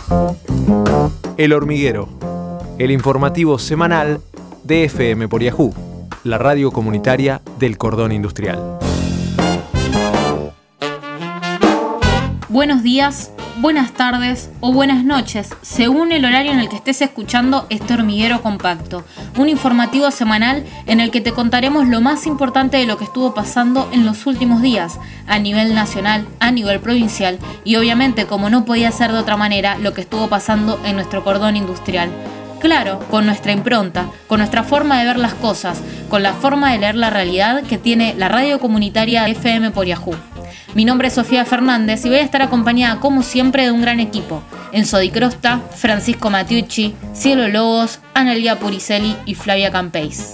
El Hormiguero, el informativo semanal de FM por Yahoo, la radio comunitaria del Cordón Industrial. Buenos días, buenas tardes o buenas noches, según el horario en el que estés escuchando este Hormiguero Compacto, un informativo semanal en el que te contaremos lo más importante de lo que estuvo pasando en los últimos días, a nivel nacional, a nivel provincial y obviamente, como no podía ser de otra manera, lo que estuvo pasando en nuestro cordón industrial. Claro, con nuestra impronta, con nuestra forma de ver las cosas, con la forma de leer la realidad que tiene la radio comunitaria FM por Yahoo. Mi nombre es Sofía Fernández y voy a estar acompañada como siempre de un gran equipo. Enzo Di Crosta, Francisco Matiucci, Cielo Lobos, Analia Puricelli y Flavia Campeis.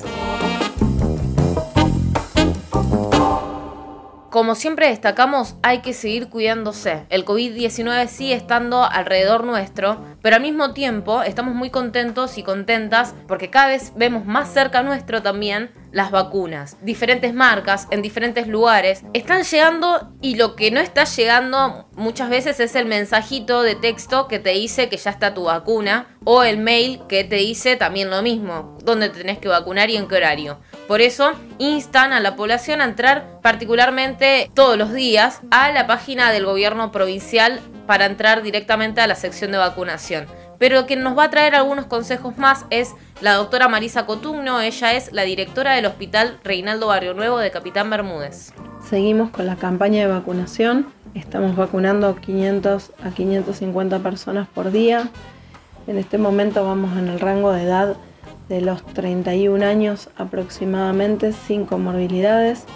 Como siempre destacamos, hay que seguir cuidándose. El COVID-19 sigue estando alrededor nuestro, pero al mismo tiempo estamos muy contentos y contentas porque cada vez vemos más cerca nuestro también las vacunas. Diferentes marcas en diferentes lugares están llegando y lo que no está llegando muchas veces es el mensajito de texto que te dice que ya está tu vacuna o el mail que te dice también lo mismo, dónde te tenés que vacunar y en qué horario. Por eso instan a la población a entrar particularmente todos los días a la página del gobierno provincial para entrar directamente a la sección de vacunación. Pero quien nos va a traer algunos consejos más es la doctora Marisa Cotugno. Ella es la directora del Hospital Reinaldo Barrio Nuevo de Capitán Bermúdez. Seguimos con la campaña de vacunación. Estamos vacunando 500 a 550 personas por día. En este momento vamos en el rango de edad de los 31 años aproximadamente, sin comorbilidades.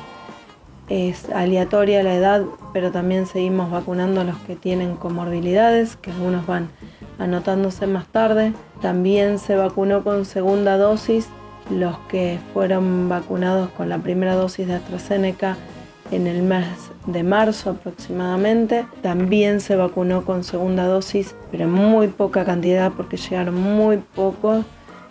Es aleatoria la edad, pero también seguimos vacunando a los que tienen comorbilidades, que algunos van anotándose más tarde. También se vacunó con segunda dosis los que fueron vacunados con la primera dosis de AstraZeneca en el mes de marzo aproximadamente. También se vacunó con segunda dosis, pero en muy poca cantidad porque llegaron muy pocos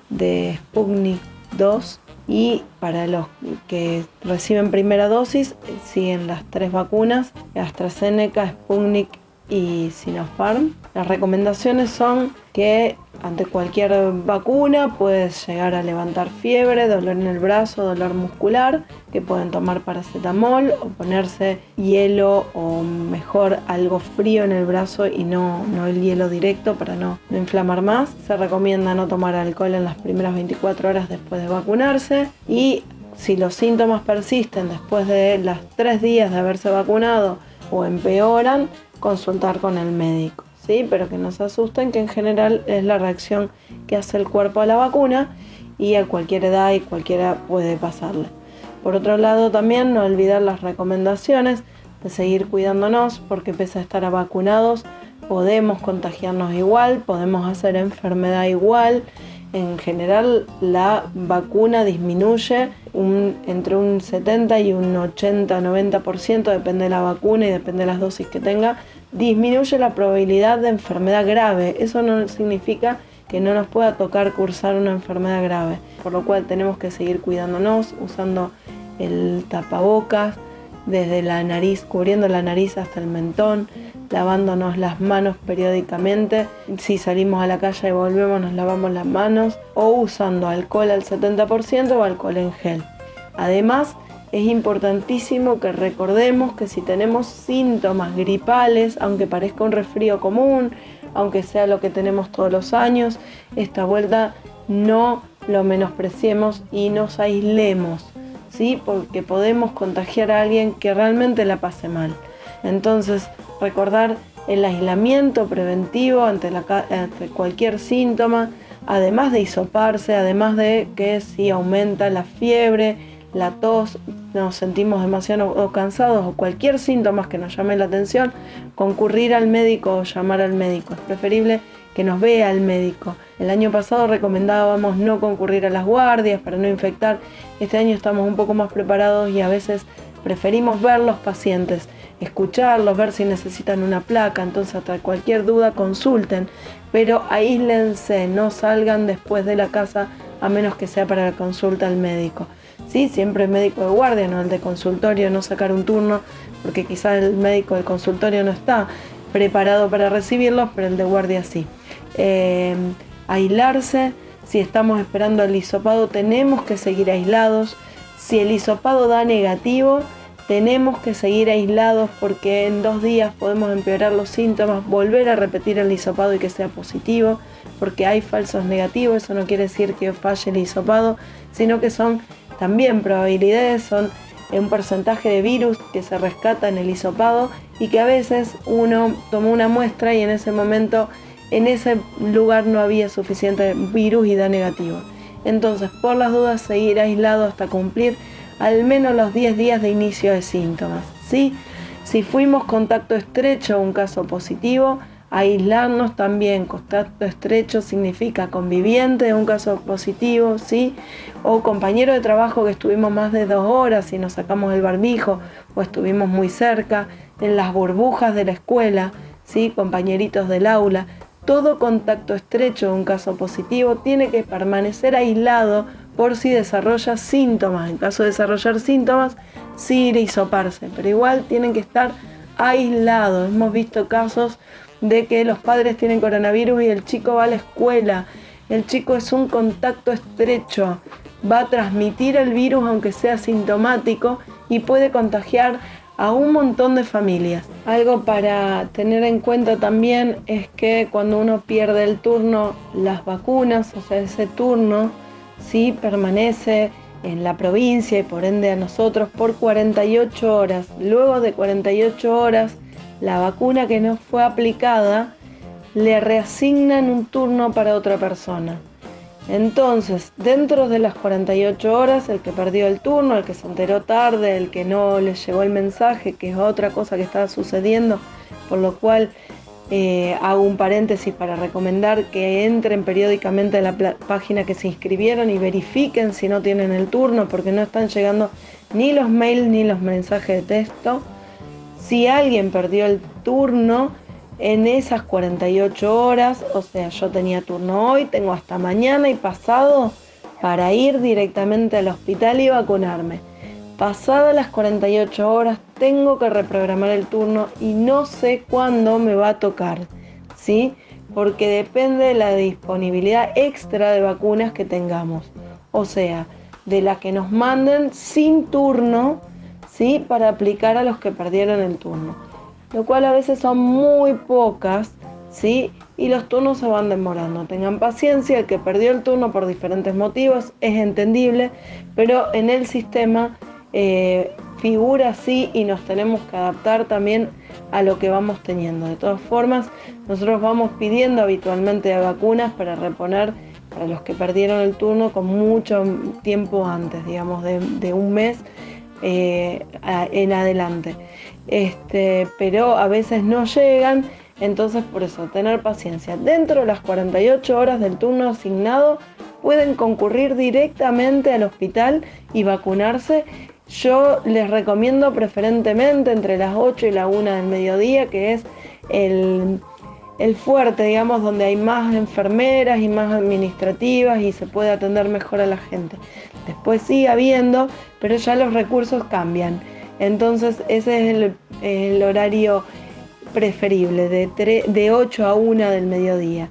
de Sputnik 2. Y para los que reciben primera dosis siguen las 3 vacunas, AstraZeneca, Sputnik y Sinopharm. Las recomendaciones son que ante cualquier vacuna puedes llegar a levantar fiebre, dolor en el brazo, dolor muscular, que pueden tomar paracetamol o ponerse hielo o mejor algo frío en el brazo y no el hielo directo para no inflamar más. Se recomienda no tomar alcohol en las primeras 24 horas después de vacunarse y si los síntomas persisten después de los 3 días de haberse vacunado o empeoran, consultar con el médico. ¿Sí? Pero que no se asusten, que en general es la reacción que hace el cuerpo a la vacuna y a cualquier edad y cualquiera puede pasarle. Por otro lado, también no olvidar las recomendaciones de seguir cuidándonos porque pese a estar vacunados podemos contagiarnos igual, podemos hacer enfermedad igual. En general la vacuna disminuye entre un 70 y un 80-90%, depende de la vacuna y depende de las dosis que tenga, disminuye la probabilidad de enfermedad grave. Eso no significa que no nos pueda tocar cursar una enfermedad grave, por lo cual tenemos que seguir cuidándonos, usando el tapabocas desde la nariz, cubriendo la nariz hasta el mentón, lavándonos las manos periódicamente. Si salimos a la calle y volvemos nos lavamos las manos o usando alcohol al 70% o alcohol en gel. Además, es importantísimo que recordemos que si tenemos síntomas gripales, aunque parezca un resfrío común, aunque sea lo que tenemos todos los años, esta vuelta no lo menospreciemos y nos aislemos, ¿sí? Porque podemos contagiar a alguien que realmente la pase mal. Entonces, recordar el aislamiento preventivo ante cualquier síntoma, además de hisoparse, además de que si aumenta la fiebre, la tos, nos sentimos demasiado cansados o cualquier síntoma que nos llame la atención, concurrir al médico o llamar al médico. Es preferible que nos vea el médico. El año pasado recomendábamos no concurrir a las guardias para no infectar. Este año estamos un poco más preparados y a veces preferimos ver los pacientes, escucharlos, ver si necesitan una placa. Entonces, hasta cualquier duda consulten, pero aíslense, no salgan después de la casa a menos que sea para la consulta al médico. Sí, siempre el médico de guardia, no el de consultorio, no sacar un turno porque quizás el médico del consultorio no está. preparado para recibirlos, pero el de guardia sí. Aislarse, si estamos esperando el hisopado tenemos que seguir aislados. Si el hisopado da negativo, tenemos que seguir aislados porque en 2 días podemos empeorar los síntomas, volver a repetir el hisopado y que sea positivo, porque hay falsos negativos. Eso no quiere decir que falle el hisopado, sino que son también probabilidades, son un porcentaje de virus que se rescata en el hisopado y que a veces uno toma una muestra y en ese momento, en ese lugar no había suficiente virus y da negativo. Entonces, por las dudas, seguir aislado hasta cumplir al menos los 10 días de inicio de síntomas, ¿sí? Si fuimos contacto estrecho, un caso positivo, aislarnos también. Contacto estrecho significa conviviente de un caso positivo, ¿sí? O compañero de trabajo que estuvimos más de 2 horas y nos sacamos el barbijo o estuvimos muy cerca, en las burbujas de la escuela, ¿sí? Compañeritos del aula. Todo contacto estrecho de un caso positivo tiene que permanecer aislado por si desarrolla síntomas. En caso de desarrollar síntomas, sí ir a hisoparse, pero igual tienen que estar aislados. Hemos visto casos de que los padres tienen coronavirus y el chico va a la escuela. El chico es un contacto estrecho, va a transmitir el virus aunque sea sintomático y puede contagiar a un montón de familias. Algo para tener en cuenta también es que cuando uno pierde el turno, las vacunas, o sea, ese turno, sí permanece en la provincia y por ende a nosotros por 48 horas. Luego de 48 horas, la vacuna que no fue aplicada le reasignan un turno para otra persona. Entonces, dentro de las 48 horas, el que perdió el turno, el que se enteró tarde, el que no le llegó el mensaje, que es otra cosa que estaba sucediendo, por lo cual hago un paréntesis para recomendar que entren periódicamente a la página que se inscribieron y verifiquen si no tienen el turno, porque no están llegando ni los mails ni los mensajes de texto. Si alguien perdió el turno en esas 48 horas, o sea, yo tenía turno hoy, tengo hasta mañana y pasado para ir directamente al hospital y vacunarme. Pasadas las 48 horas tengo que reprogramar el turno y no sé cuándo me va a tocar, ¿sí? Porque depende de la disponibilidad extra de vacunas que tengamos. O sea, de las que nos manden sin turno, ¿sí? Para aplicar a los que perdieron el turno. Lo cual a veces son muy pocas, ¿sí? Y los turnos se van demorando. Tengan paciencia, el que perdió el turno por diferentes motivos es entendible, pero en el sistema figura así y nos tenemos que adaptar también a lo que vamos teniendo. De todas formas, nosotros vamos pidiendo habitualmente vacunas para reponer para los que perdieron el turno con mucho tiempo antes, digamos de un mes en adelante. Pero a veces no llegan, entonces por eso tener paciencia. Dentro de las 48 horas del turno asignado pueden concurrir directamente al hospital y vacunarse. Yo les recomiendo preferentemente entre las 8 y la 1 del mediodía, que es el fuerte, digamos, donde hay más enfermeras y más administrativas y se puede atender mejor a la gente. Después sigue habiendo, pero ya los recursos cambian. Entonces ese es el horario preferible, de 8 a 1 del mediodía.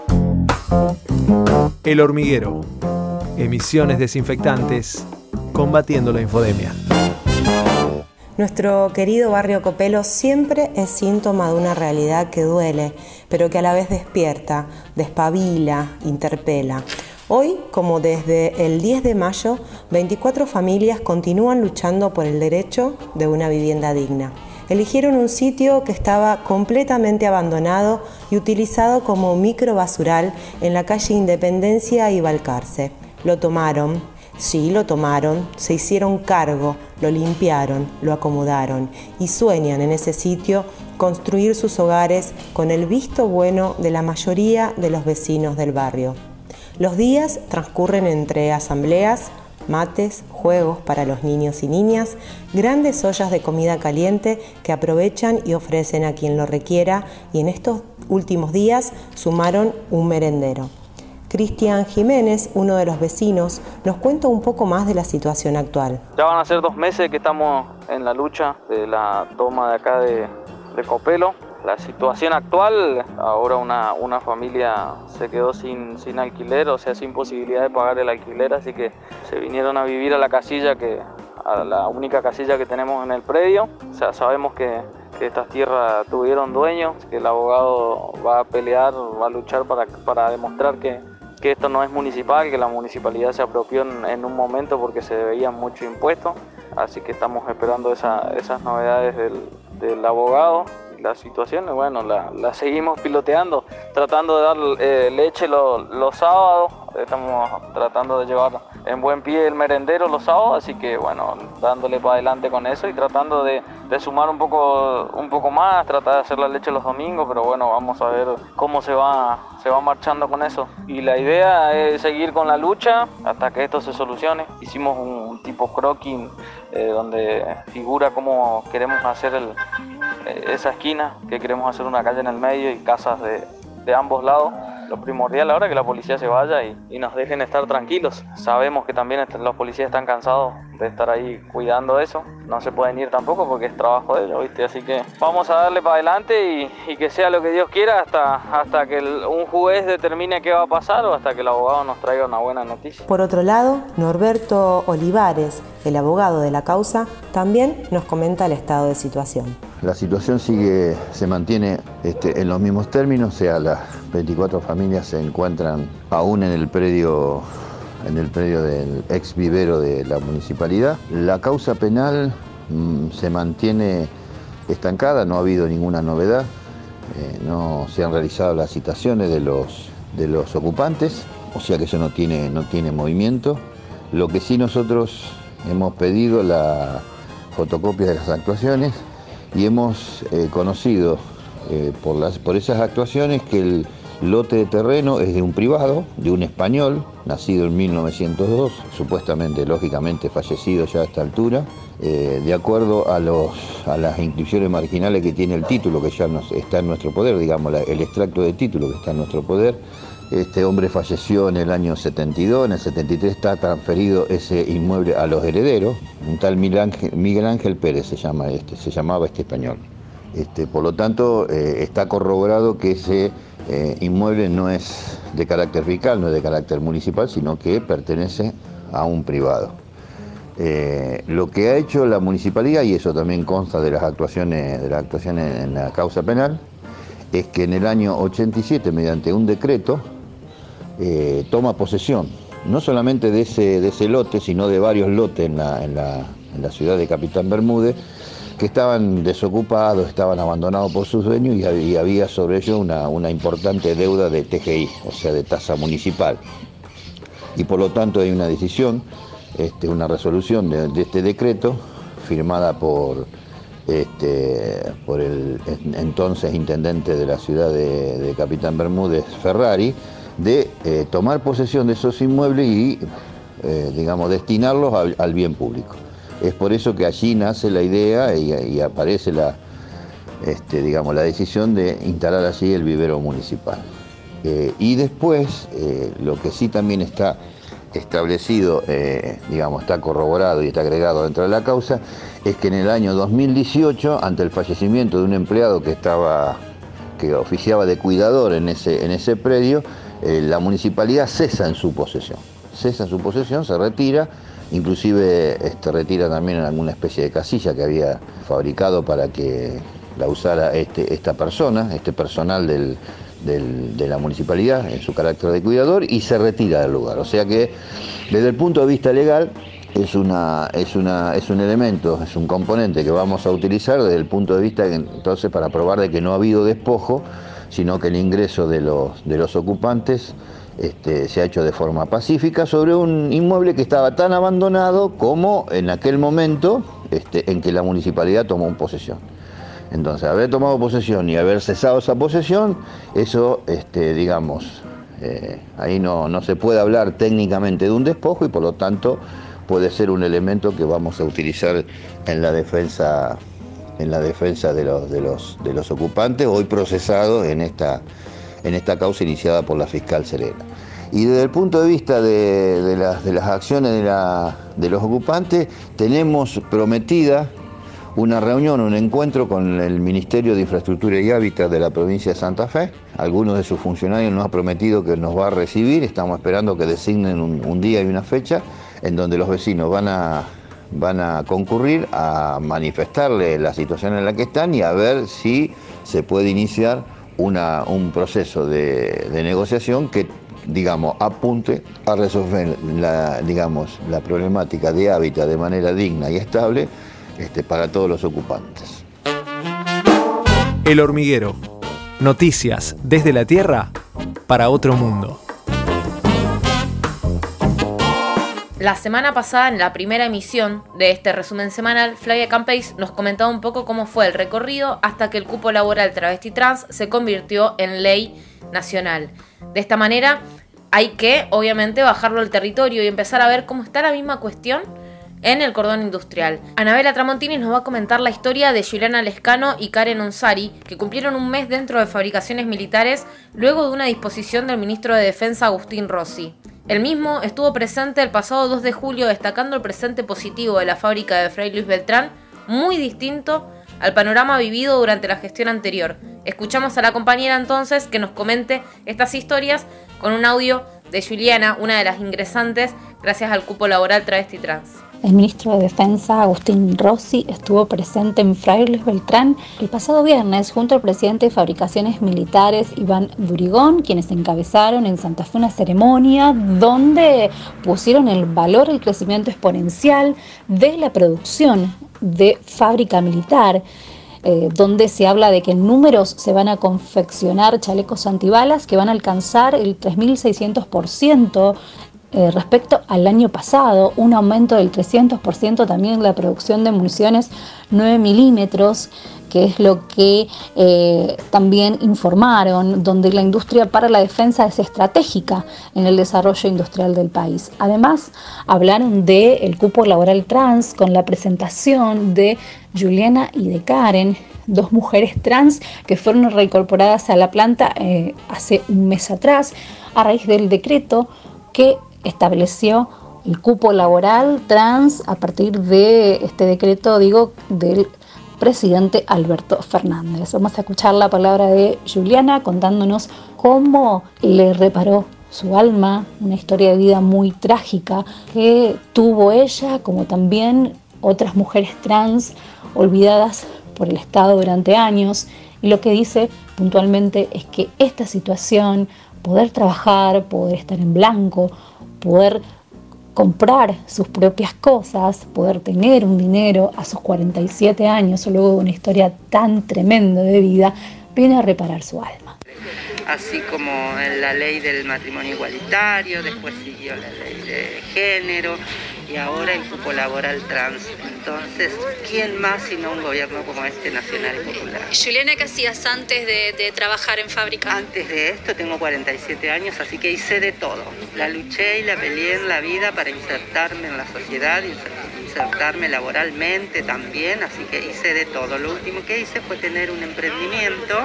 El Hormiguero. Emisiones desinfectantes combatiendo la infodemia. Nuestro querido barrio Copelo siempre es síntoma de una realidad que duele, pero que a la vez despierta, despabila, interpela. Hoy, como desde el 10 de mayo, 24 familias continúan luchando por el derecho de una vivienda digna. Eligieron un sitio que estaba completamente abandonado y utilizado como microbasural en la calle Independencia y Balcarce. Lo tomaron, se hicieron cargo, lo limpiaron, lo acomodaron y sueñan en ese sitio construir sus hogares con el visto bueno de la mayoría de los vecinos del barrio. Los días transcurren entre asambleas, mates, juegos para los niños y niñas, grandes ollas de comida caliente que aprovechan y ofrecen a quien lo requiera, y en estos últimos días sumaron un merendero. Cristian Jiménez, uno de los vecinos, nos cuenta un poco más de la situación actual. Ya van a ser 2 meses que estamos en la lucha de la toma de acá de Copelo. La situación actual, ahora una familia se quedó sin alquiler, o sea, sin posibilidad de pagar el alquiler, así que se vinieron a vivir a la única casilla que tenemos en el predio. O sea, sabemos que estas tierras tuvieron dueños, que el abogado va a pelear, va a luchar para demostrar que esto no es municipal, que la municipalidad se apropió en un momento porque se debían mucho impuestos. Así que estamos esperando esas novedades del abogado. La situación, bueno, la seguimos piloteando, tratando de dar leche los sábados. Estamos tratando de llevar en buen pie el merendero los sábados, así que bueno, dándole para adelante con eso y tratando de sumar un poco más, tratar de hacer la leche los domingos, pero bueno, vamos a ver cómo se va marchando con eso. Y la idea es seguir con la lucha hasta que esto se solucione. Hicimos un tipo croquis donde figura cómo queremos hacer esa esquina, que queremos hacer una calle en el medio y casas de ambos lados. Lo primordial ahora es que la policía se vaya y nos dejen estar tranquilos. Sabemos que también los policías están cansados de estar ahí cuidando eso. No se pueden ir tampoco porque es trabajo de ellos, ¿viste? Así que vamos a darle para adelante y que sea lo que Dios quiera hasta que un juez determine qué va a pasar o hasta que el abogado nos traiga una buena noticia. Por otro lado, Norberto Olivares, el abogado de la causa, también nos comenta el estado de situación. La situación se mantiene en los mismos términos, o sea, las 24 familias se encuentran aún en el predio del ex vivero de la municipalidad. La causa penal se mantiene estancada, no ha habido ninguna novedad, no se han realizado las citaciones de los ocupantes, o sea que eso no tiene movimiento. Lo que sí nosotros hemos pedido la fotocopia de las actuaciones y hemos conocido por esas actuaciones que el lote de terreno es de un privado, de un español, nacido en 1902, supuestamente, lógicamente, fallecido ya a esta altura. De acuerdo a las inscripciones marginales que tiene el título, que ya está en nuestro poder, digamos, el extracto de título que está en nuestro poder. Este hombre falleció en el año 72, en el 73 está transferido ese inmueble a los herederos, un tal Miguel Ángel Pérez se llamaba este español. Por lo tanto, está corroborado que ese inmueble no es de carácter fiscal, no es de carácter municipal, sino que pertenece a un privado. Lo que ha hecho la municipalidad, y eso también consta de las actuaciones en la causa penal, es que en el año 87, mediante un decreto, toma posesión, no solamente de ese lote, sino de varios lotes en la ciudad de Capitán Bermúdez, que estaban desocupados, estaban abandonados por sus dueños y había sobre ellos una importante deuda de TGI, o sea, de tasa municipal. Y por lo tanto hay una decisión, una resolución de este decreto, firmada por el entonces intendente de la ciudad de Capitán Bermúdez, Ferrari, de tomar posesión de esos inmuebles y, destinarlos al bien público. Es por eso que allí nace la idea y aparece la decisión de instalar allí el vivero municipal. Y después, lo que sí también está establecido, está corroborado y está agregado dentro de la causa, es que en el año 2018, ante el fallecimiento de un empleado que oficiaba de cuidador en ese predio, la municipalidad cesa en su posesión, se retira. Inclusive retira también alguna especie de casilla que había fabricado para que la usara esta persona, este personal de la municipalidad en su carácter de cuidador, y se retira del lugar. O sea que desde el punto de vista legal es un elemento, es un componente que vamos a utilizar desde el punto de vista entonces para probar de que no ha habido despojo, sino que el ingreso de los ocupantes se ha hecho de forma pacífica sobre un inmueble que estaba tan abandonado como en aquel momento en que la municipalidad tomó posesión. Entonces, haber tomado posesión y haber cesado esa posesión, eso, ahí no se puede hablar técnicamente de un despojo y por lo tanto puede ser un elemento que vamos a utilizar en la defensa de los ocupantes, hoy procesados en esta causa iniciada por la fiscal Serena. Y desde el punto de vista de las acciones de los ocupantes, tenemos prometida una reunión, un encuentro con el Ministerio de Infraestructura y Hábitat de la provincia de Santa Fe. Algunos de sus funcionarios nos han prometido que nos va a recibir, estamos esperando que designen un día y una fecha en donde los vecinos van a concurrir a manifestarle la situación en la que están y a ver si se puede iniciar un proceso de negociación que, digamos, apunte a resolver la problemática de hábitat de manera digna y estable para todos los ocupantes. El Hormiguero. Noticias desde la Tierra para otro mundo. La semana pasada, en la primera emisión de este resumen semanal, Flavia Campeis nos comentaba un poco cómo fue el recorrido hasta que el cupo laboral travesti trans se convirtió en ley nacional. De esta manera hay que, obviamente, bajarlo al territorio y empezar a ver cómo está la misma cuestión en el cordón industrial. Anabela Tramontini nos va a comentar la historia de Juliana Lescano y Karen Onsari, que cumplieron un mes dentro de fabricaciones militares luego de una disposición del ministro de Defensa Agustín Rossi. El mismo estuvo presente el pasado 2 de julio destacando el presente positivo de la fábrica de Fray Luis Beltrán, muy distinto al panorama vivido durante la gestión anterior. Escuchamos a la compañera entonces que nos comente estas historias con un audio de Juliana, una de las ingresantes gracias al cupo laboral travesti trans. El ministro de Defensa, Agustín Rossi, estuvo presente en Fray Luis Beltrán el pasado viernes junto al presidente de Fabricaciones Militares, Iván Durigón, quienes encabezaron en Santa Fe una ceremonia donde pusieron en valor el crecimiento exponencial de la producción de fábrica militar, donde se habla de que en números se van a confeccionar chalecos antibalas que van a alcanzar el 3.600%, respecto al año pasado, un aumento del 300% también en la producción de municiones 9 milímetros, que es lo que también informaron, donde la industria para la defensa es estratégica en el desarrollo industrial del país. Además, hablaron del cupo laboral trans con la presentación de Juliana y de Karen, 2 mujeres trans que fueron reincorporadas a la planta hace un mes atrás, a raíz del decreto que estableció el cupo laboral trans a partir de este decreto, del presidente Alberto Fernández. Vamos a escuchar la palabra de Juliana contándonos cómo le reparó su alma, una historia de vida muy trágica que tuvo ella, como también otras mujeres trans olvidadas por el Estado durante años. Y lo que dice puntualmente es que esta situación, poder trabajar, poder estar en blanco, poder comprar sus propias cosas, poder tener un dinero a sus 47 años, luego de una historia tan tremenda de vida, viene a reparar su alma. Así como en la ley del matrimonio igualitario, después siguió la ley de género y ahora el cupo laboral trans. Entonces, ¿quién más sino un gobierno como este nacional y popular? Juliana, ¿qué hacías antes de trabajar en fábrica? Antes de esto tengo 47 años, así que hice de todo. La luché y la peleé en la vida para insertarme en la sociedad, insertarme laboralmente también, así que hice de todo. Lo último que hice fue tener un emprendimiento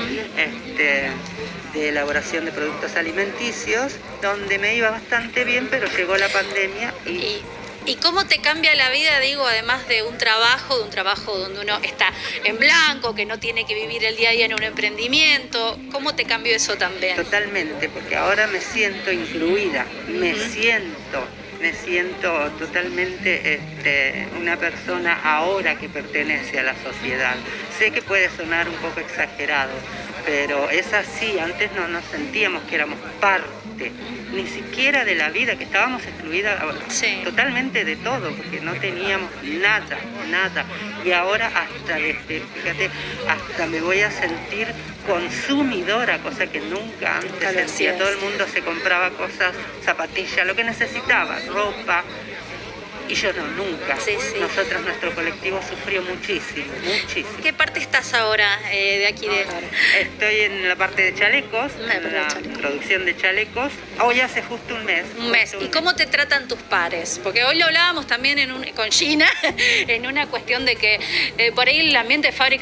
de elaboración de productos alimenticios, donde me iba bastante bien, pero llegó la pandemia ¿Y cómo te cambia la vida, además de un trabajo donde uno está en blanco, que no tiene que vivir el día a día en un emprendimiento? ¿Cómo te cambió eso también? Totalmente, porque ahora me siento incluida, me siento totalmente una persona ahora que pertenece a la sociedad. Sé que puede sonar un poco exagerado, pero es así. Antes no nos sentíamos que éramos parte, ni siquiera de la vida, que estábamos excluidas totalmente de todo, porque no teníamos nada. Y ahora hasta me voy a sentir consumidora, cosa que nunca antes sentía. Todo el mundo se compraba cosas, zapatillas, lo que necesitaba, ropa. Y yo no, nunca. Nosotros, nuestro colectivo sufrió muchísimo. ¿Qué parte estás ahora de aquí? Estoy en la parte de chalecos, en la producción de chalecos. Hoy hace justo un mes. ¿Y cómo te tratan tus pares? Porque hoy lo hablábamos también con Gina, en una cuestión de que por ahí el ambiente de fábrica es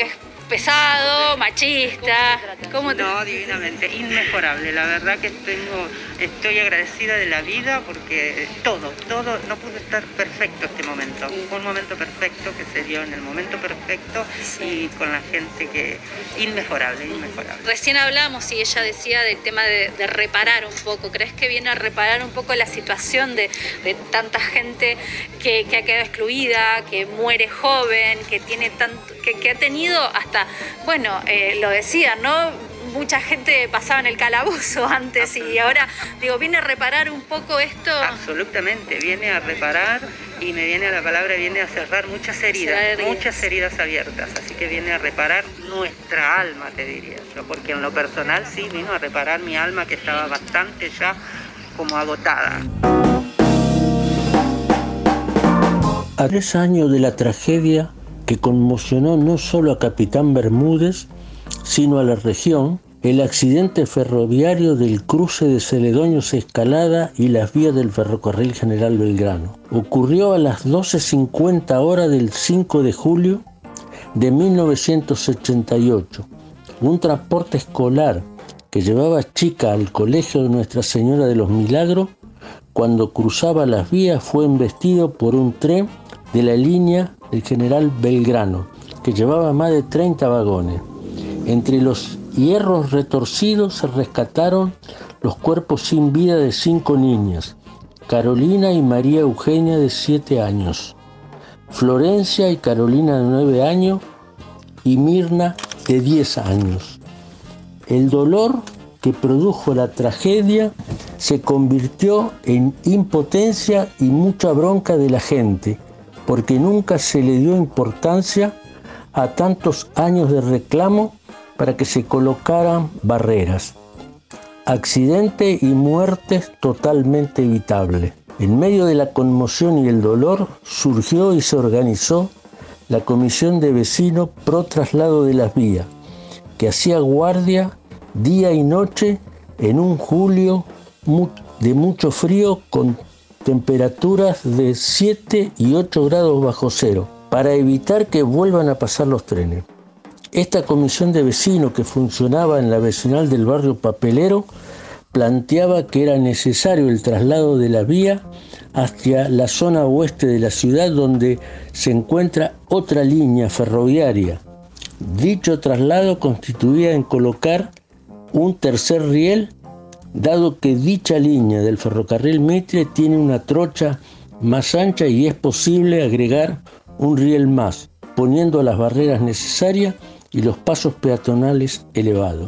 pesado, machista. No, divinamente, inmejorable. La verdad que estoy agradecida de la vida porque todo, no pudo estar perfecto este momento. Fue un momento perfecto que se dio en el momento perfecto y con la gente que inmejorable. Recién hablamos y ella decía del tema de reparar un poco. ¿Crees que viene a reparar un poco la situación de tanta gente que ha quedado excluida, que muere joven, que tiene que ha tenido hasta, bueno, lo decía, ¿no? Mucha gente pasaba en el calabozo antes y ahora, viene a reparar un poco esto. Absolutamente, viene a reparar y me viene a la palabra, viene a cerrar muchas heridas abiertas, así que viene a reparar nuestra alma, te diría yo, porque en lo personal sí vino a reparar mi alma que estaba bastante ya como agotada. A 3 años de la tragedia que conmocionó no solo a Capitán Bermúdez, sino a la región, el accidente ferroviario del cruce de Celedoños Escalada y las vías del ferrocarril General Belgrano. Ocurrió a las 12:50 horas del 5 de julio de 1988. Un transporte escolar que llevaba a Chica al colegio de Nuestra Señora de los Milagros, cuando cruzaba las vías fue embestido por un tren de la línea del General Belgrano, que llevaba más de 30 vagones. Entre los hierros retorcidos se rescataron los cuerpos sin vida de 5 niñas, Carolina y María Eugenia de 7 años, Florencia y Carolina de 9 años y Mirna de 10 años. El dolor que produjo la tragedia se convirtió en impotencia y mucha bronca de la gente, porque nunca se le dio importancia a tantos años de reclamo para que se colocaran barreras. Accidente y muertes totalmente evitables. En medio de la conmoción y el dolor surgió y se organizó la Comisión de Vecinos Pro Traslado de las Vías, que hacía guardia día y noche en un julio de mucho frío con temperaturas de 7 y 8 grados bajo cero, para evitar que vuelvan a pasar los trenes. Esta comisión de vecinos que funcionaba en la vecinal del barrio Papelero planteaba que era necesario el traslado de la vía hacia la zona oeste de la ciudad, donde se encuentra otra línea ferroviaria. Dicho traslado constituía en colocar un tercer riel, dado que dicha línea del ferrocarril Mitre tiene una trocha más ancha y es posible agregar un riel más, poniendo las barreras necesarias y los pasos peatonales elevados.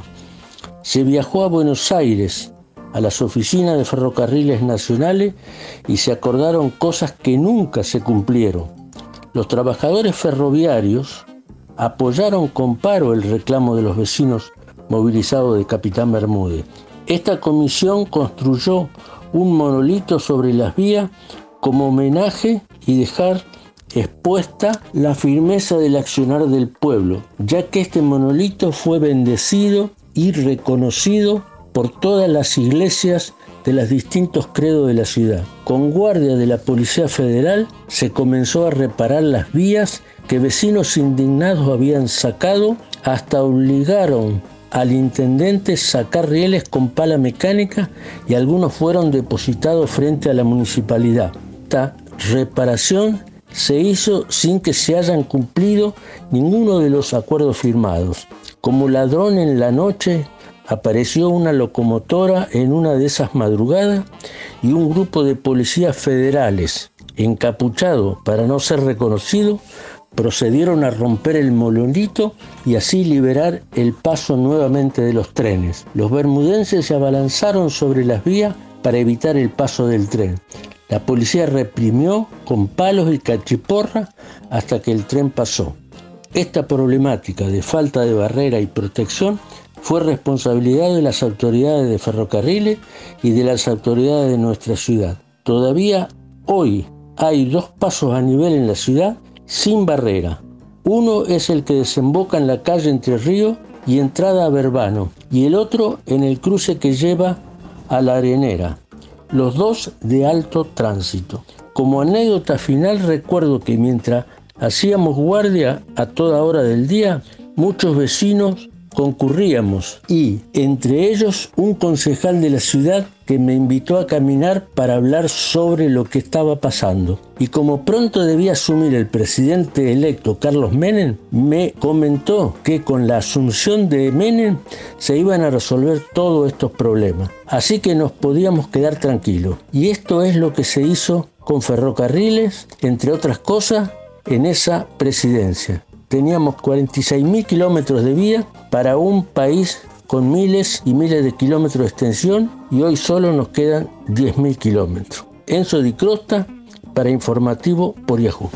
Se viajó a Buenos Aires, a las oficinas de Ferrocarriles Nacionales, y se acordaron cosas que nunca se cumplieron. Los trabajadores ferroviarios apoyaron con paro el reclamo de los vecinos movilizados de Capitán Bermúdez. Esta comisión construyó un monolito sobre las vías como homenaje y dejar expuesta la firmeza del accionar del pueblo, ya que este monolito fue bendecido y reconocido por todas las iglesias de los distintos credos de la ciudad. Con guardia de la Policía Federal se comenzó a reparar las vías que vecinos indignados habían sacado, hasta obligaron al intendente a sacar rieles con pala mecánica y algunos fueron depositados frente a la municipalidad. Esta reparación se hizo sin que se hayan cumplido ninguno de los acuerdos firmados. Como ladrón en la noche, apareció una locomotora en una de esas madrugadas y un grupo de policías federales, encapuchados para no ser reconocidos, procedieron a romper el monolito y así liberar el paso nuevamente de los trenes. Los bermudenses se abalanzaron sobre las vías para evitar el paso del tren. La policía reprimió con palos y cachiporra hasta que el tren pasó. Esta problemática de falta de barrera y protección fue responsabilidad de las autoridades de ferrocarriles y de las autoridades de nuestra ciudad. Todavía hoy hay 2 pasos a nivel en la ciudad sin barrera. Uno es el que desemboca en la calle Entre Ríos y entrada a Verbano, y el otro en el cruce que lleva a La Arenera. Los 2 de alto tránsito. Como anécdota final recuerdo que mientras hacíamos guardia a toda hora del día, muchos vecinos concurríamos y, entre ellos, un concejal de la ciudad que me invitó a caminar para hablar sobre lo que estaba pasando. Y como pronto debía asumir el presidente electo Carlos Menem, me comentó que con la asunción de Menem se iban a resolver todos estos problemas. Así que nos podíamos quedar tranquilos. Y esto es lo que se hizo con ferrocarriles, entre otras cosas, en esa presidencia. Teníamos 46.000 kilómetros de vía para un país con miles y miles de kilómetros de extensión y hoy solo nos quedan 10.000 kilómetros. Enzo Di Crosta para Informativo por Yahoo.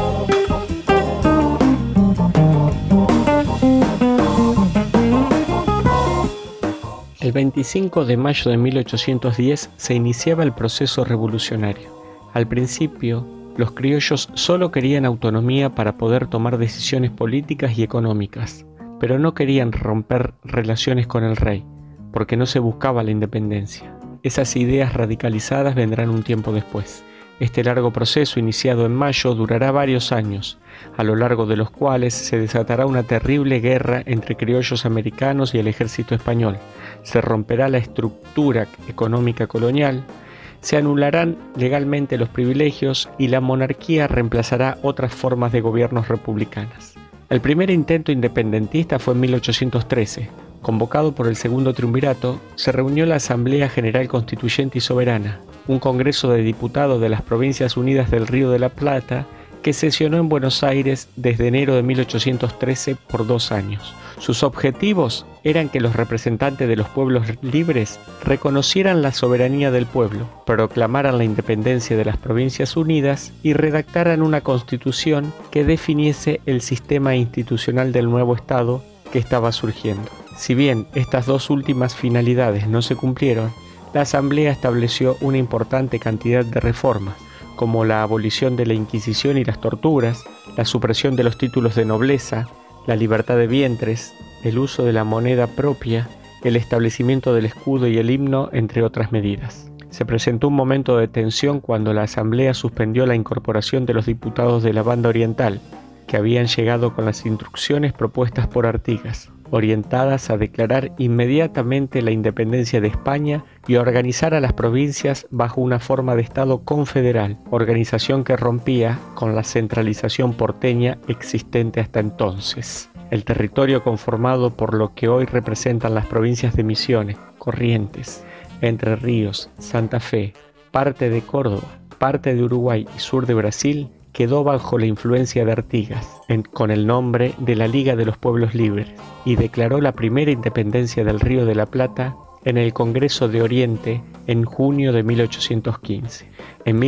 El 25 de mayo de 1810 se iniciaba el proceso revolucionario. Al principio, los criollos solo querían autonomía para poder tomar decisiones políticas y económicas, pero no querían romper relaciones con el rey, porque no se buscaba la independencia. Esas ideas radicalizadas vendrán un tiempo después. Este largo proceso, iniciado en mayo, durará varios años, a lo largo de los cuales se desatará una terrible guerra entre criollos americanos y el ejército español. Se romperá la estructura económica colonial, se anularán legalmente los privilegios y la monarquía reemplazará otras formas de gobiernos republicanas. El primer intento independentista fue en 1813. Convocado por el Segundo Triunvirato, se reunió la Asamblea General Constituyente y Soberana, un congreso de diputados de las Provincias Unidas del Río de la Plata, que sesionó en Buenos Aires desde enero de 1813 por 2 años. Sus objetivos eran que los representantes de los pueblos libres reconocieran la soberanía del pueblo, proclamaran la independencia de las Provincias Unidas y redactaran una constitución que definiese el sistema institucional del nuevo Estado que estaba surgiendo. Si bien estas dos últimas finalidades no se cumplieron, la Asamblea estableció una importante cantidad de reformas, como la abolición de la Inquisición y las torturas, la supresión de los títulos de nobleza, la libertad de vientres, el uso de la moneda propia, el establecimiento del escudo y el himno, entre otras medidas. Se presentó un momento de tensión cuando la Asamblea suspendió la incorporación de los diputados de la Banda Oriental, que habían llegado con las instrucciones propuestas por Artigas, orientadas a declarar inmediatamente la independencia de España y a organizar a las provincias bajo una forma de Estado confederal, organización que rompía con la centralización porteña existente hasta entonces. El territorio conformado por lo que hoy representan las provincias de Misiones, Corrientes, Entre Ríos, Santa Fe, parte de Córdoba, parte de Uruguay y sur de Brasil, quedó bajo la influencia de Artigas, con el nombre de la Liga de los Pueblos Libres, y declaró la primera independencia del Río de la Plata en el Congreso de Oriente en junio de 1815. En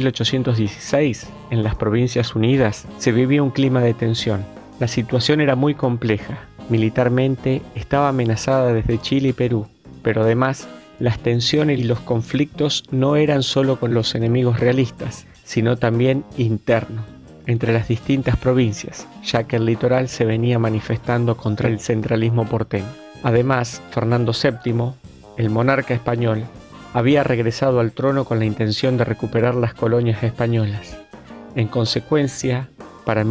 1816, en las Provincias Unidas, se vivía un clima de tensión. La situación era muy compleja. Militarmente estaba amenazada desde Chile y Perú, pero además las tensiones y los conflictos no eran solo con los enemigos realistas, sino también internos, entre las distintas provincias, ya que el litoral se venía manifestando contra el centralismo porteño. Además, Fernando VII, el monarca español, había regresado al trono con la intención de recuperar las colonias españolas. En consecuencia, para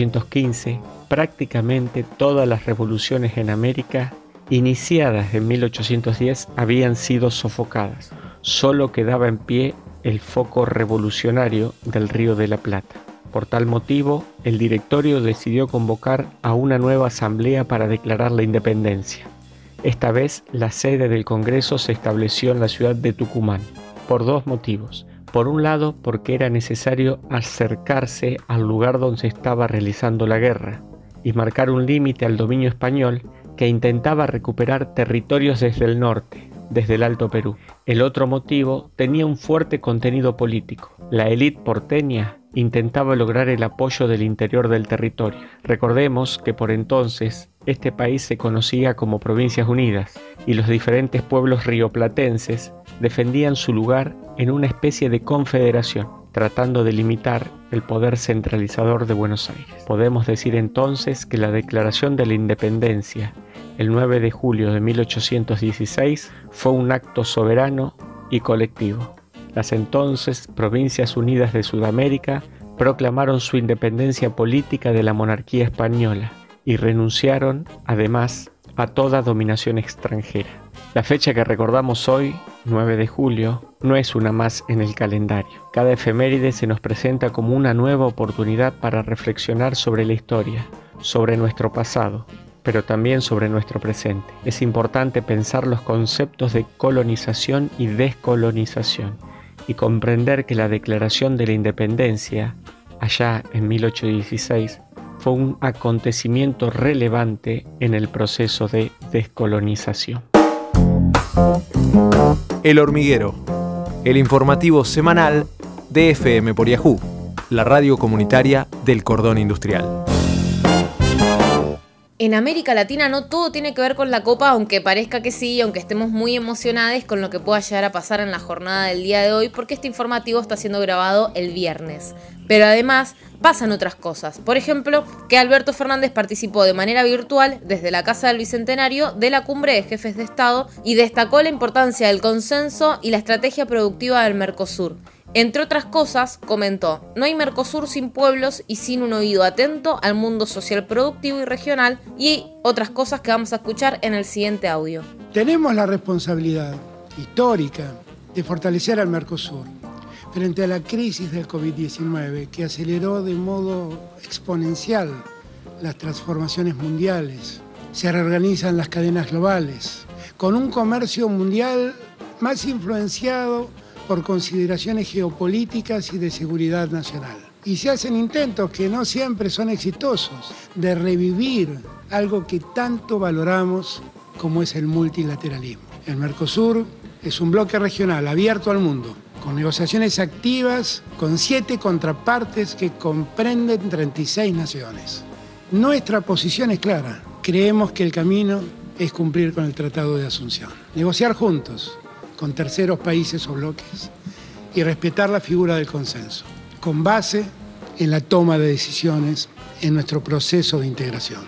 1815, prácticamente todas las revoluciones en América, iniciadas en 1810, habían sido sofocadas. Solo quedaba en pie el foco revolucionario del Río de la Plata. Por tal motivo, el directorio decidió convocar a una nueva asamblea para declarar la independencia. Esta vez, la sede del Congreso se estableció en la ciudad de Tucumán, por 2 motivos. Por un lado, porque era necesario acercarse al lugar donde se estaba realizando la guerra y marcar un límite al dominio español que intentaba recuperar territorios desde el norte, desde el Alto Perú. El otro motivo tenía un fuerte contenido político. La élite porteña intentaba lograr el apoyo del interior del territorio. Recordemos que por entonces este país se conocía como Provincias Unidas y los diferentes pueblos rioplatenses defendían su lugar en una especie de confederación, tratando de limitar el poder centralizador de Buenos Aires. Podemos decir entonces que la declaración de la independencia el 9 de julio de 1816 fue un acto soberano y colectivo. Las entonces Provincias Unidas de Sudamérica proclamaron su independencia política de la monarquía española y renunciaron, además, a toda dominación extranjera. La fecha que recordamos hoy, 9 de julio, no es una más en el calendario. Cada efeméride se nos presenta como una nueva oportunidad para reflexionar sobre la historia, sobre nuestro pasado, pero también sobre nuestro presente. Es importante pensar los conceptos de colonización y descolonización y comprender que la Declaración de la Independencia, allá en 1816, fue un acontecimiento relevante en el proceso de descolonización. El Hormiguero, el informativo semanal de FM por Yahoo, la radio comunitaria del Cordón Industrial. En América Latina no todo tiene que ver con la Copa, aunque parezca que sí, aunque estemos muy emocionados con lo que pueda llegar a pasar en la jornada del día de hoy, porque este informativo está siendo grabado el viernes. Pero además pasan otras cosas. Por ejemplo, que Alberto Fernández participó de manera virtual desde la Casa del Bicentenario de la Cumbre de Jefes de Estado y destacó la importancia del consenso y la estrategia productiva del Mercosur. Entre otras cosas, comentó: no hay Mercosur sin pueblos y sin un oído atento al mundo social productivo y regional, y otras cosas que vamos a escuchar en el siguiente audio. Tenemos la responsabilidad histórica de fortalecer al Mercosur frente a la crisis del COVID-19, que aceleró de modo exponencial las transformaciones mundiales. Se reorganizan las cadenas globales, con un comercio mundial más influenciado por consideraciones geopolíticas y de seguridad nacional. Y se hacen intentos que no siempre son exitosos de revivir algo que tanto valoramos como es el multilateralismo. El Mercosur es un bloque regional abierto al mundo, con negociaciones activas con 7 contrapartes que comprenden 36 naciones. Nuestra posición es clara. Creemos que el camino es cumplir con el Tratado de Asunción. Negociar juntos con terceros países o bloques y respetar la figura del consenso, con base en la toma de decisiones en nuestro proceso de integración.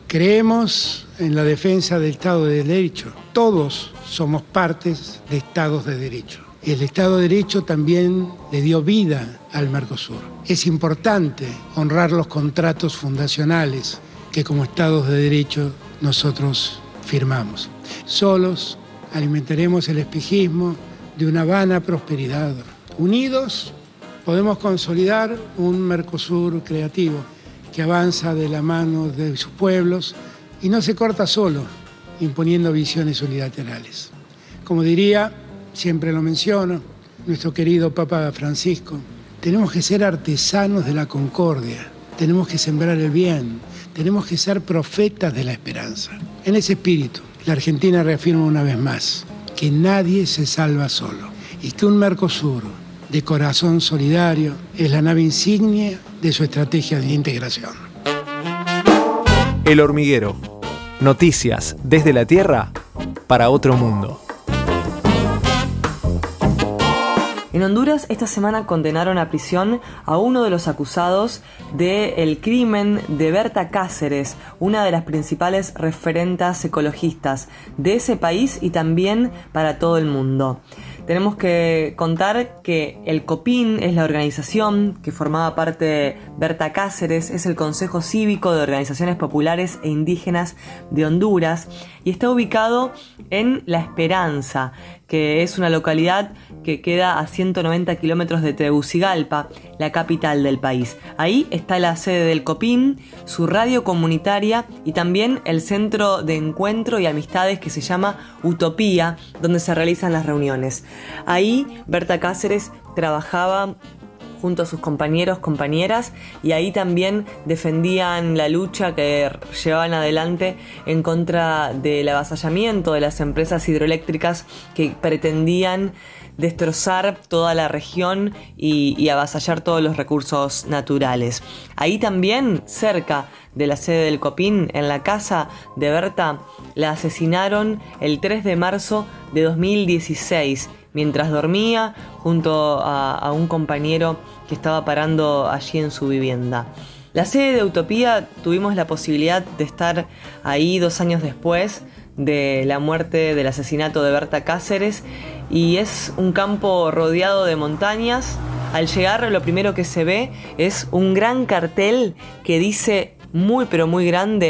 Creemos en la defensa del Estado de Derecho. Todos somos partes de Estados de Derecho. El Estado de Derecho también le dio vida al Mercosur. Es importante honrar los contratos fundacionales que como Estados de Derecho nosotros firmamos. Solos alimentaremos el espejismo de una vana prosperidad. Unidos podemos consolidar un Mercosur creativo que avanza de la mano de sus pueblos y no se corta solo, imponiendo visiones unilaterales. Como diría, siempre lo menciono, nuestro querido Papa Francisco, tenemos que ser artesanos de la concordia, tenemos que sembrar el bien, tenemos que ser profetas de la esperanza. En ese espíritu, la Argentina reafirma una vez más que nadie se salva solo y que un Mercosur de corazón solidario es la nave insignia de su estrategia de integración. El Hormiguero. Noticias desde la Tierra para otro mundo. En Honduras, esta semana condenaron a prisión a uno de los acusados del crimen de Berta Cáceres, una de las principales referentas ecologistas de ese país y también para todo el mundo. Tenemos que contar que el COPIN es la organización que formaba parte de Berta Cáceres, es el Consejo Cívico de Organizaciones Populares e Indígenas de Honduras y está ubicado en La Esperanza, que es una localidad que queda a 190 kilómetros de Tegucigalpa, la capital del país. Ahí está la sede del COPIN, su radio comunitaria y también el centro de encuentro y amistades que se llama Utopía, donde se realizan las reuniones. Ahí Berta Cáceres trabajaba junto a sus compañeros, compañeras, y ahí también defendían la lucha que llevaban adelante en contra del avasallamiento de las empresas hidroeléctricas que pretendían destrozar toda la región y avasallar todos los recursos naturales. Ahí también, cerca de la sede del COPIN, en la casa de Berta, la asesinaron el 3 de marzo de 2016, mientras dormía junto a un compañero que estaba parando allí en su vivienda. La sede de Utopía tuvimos la posibilidad de estar ahí 2 años después de la muerte, del asesinato de Berta Cáceres, y es un campo rodeado de montañas. Al llegar, lo primero que se ve es un gran cartel que dice muy pero muy grande: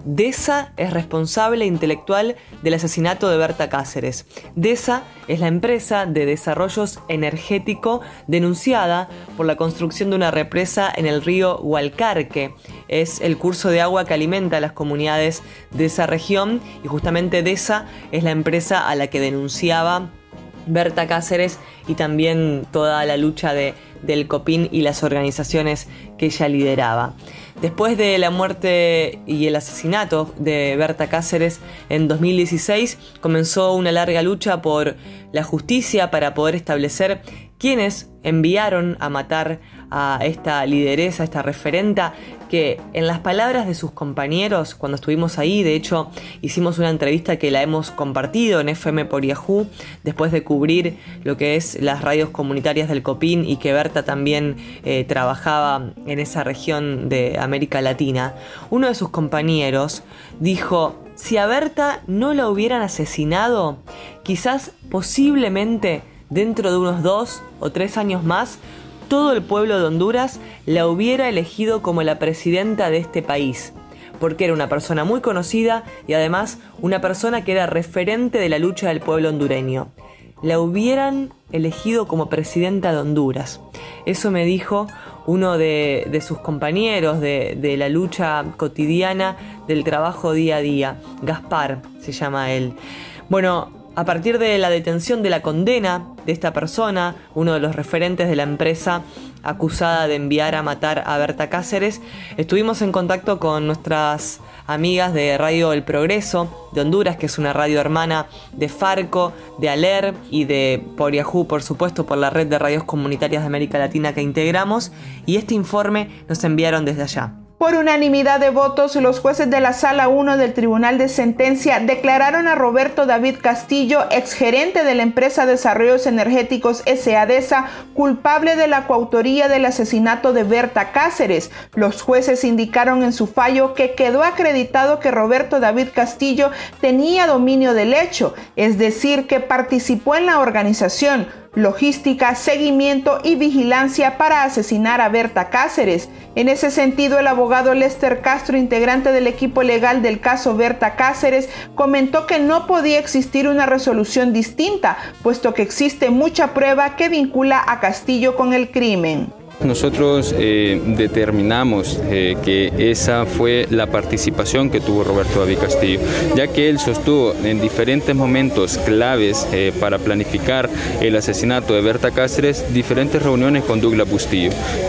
DESA es responsable intelectual del asesinato de Berta Cáceres. DESA es la empresa de desarrollos energético denunciada por la construcción de una represa en el río Hualcarque. Es el curso de agua que alimenta a las comunidades de esa región y justamente DESA es la empresa a la que denunciaba Berta Cáceres y también toda la lucha del COPIN y las organizaciones que ella lideraba. Después de la muerte y el asesinato de Berta Cáceres en 2016, comenzó una larga lucha por la justicia para poder establecer quiénes enviaron a matar a esta lideresa, esta referenta, que en las palabras de sus compañeros, cuando estuvimos ahí, de hecho hicimos una entrevista que la hemos compartido en FM por Yahoo, después de cubrir lo que es las radios comunitarias del COPIN y que Berta también trabajaba en esa región de América Latina. Uno de sus compañeros dijo: si a Berta no la hubieran asesinado, quizás posiblemente dentro de unos 2 o 3 años más, todo el pueblo de Honduras la hubiera elegido como la presidenta de este país, porque era una persona muy conocida y además una persona que era referente de la lucha del pueblo hondureño. La hubieran elegido como presidenta de Honduras. Eso me dijo uno de sus compañeros de la lucha cotidiana, del trabajo día a día. Gaspar se llama él. Bueno, a partir de la detención, de la condena de esta persona, uno de los referentes de la empresa acusada de enviar a matar a Berta Cáceres, estuvimos en contacto con nuestras amigas de Radio El Progreso de Honduras, que es una radio hermana de Farco, de ALER y de por Yahoo, por supuesto, por la red de radios comunitarias de América Latina que integramos, y este informe nos enviaron desde allá. Por unanimidad de votos, los jueces de la Sala 1 del Tribunal de Sentencia declararon a Roberto David Castillo, exgerente de la empresa Desarrollos Energéticos S.A. DESA, culpable de la coautoría del asesinato de Berta Cáceres. Los jueces indicaron en su fallo que quedó acreditado que Roberto David Castillo tenía dominio del hecho, es decir, que participó en la organización, logística, seguimiento y vigilancia para asesinar a Berta Cáceres. En ese sentido, el abogado Lester Castro, integrante del equipo legal del caso Berta Cáceres, comentó que no podía existir una resolución distinta, puesto que existe mucha prueba que vincula a Castillo con el crimen. Nosotros determinamos que esa fue la participación que tuvo Roberto David Castillo, ya que él sostuvo en diferentes momentos claves para planificar el asesinato de Berta Cáceres diferentes reuniones con Douglas Bustillo,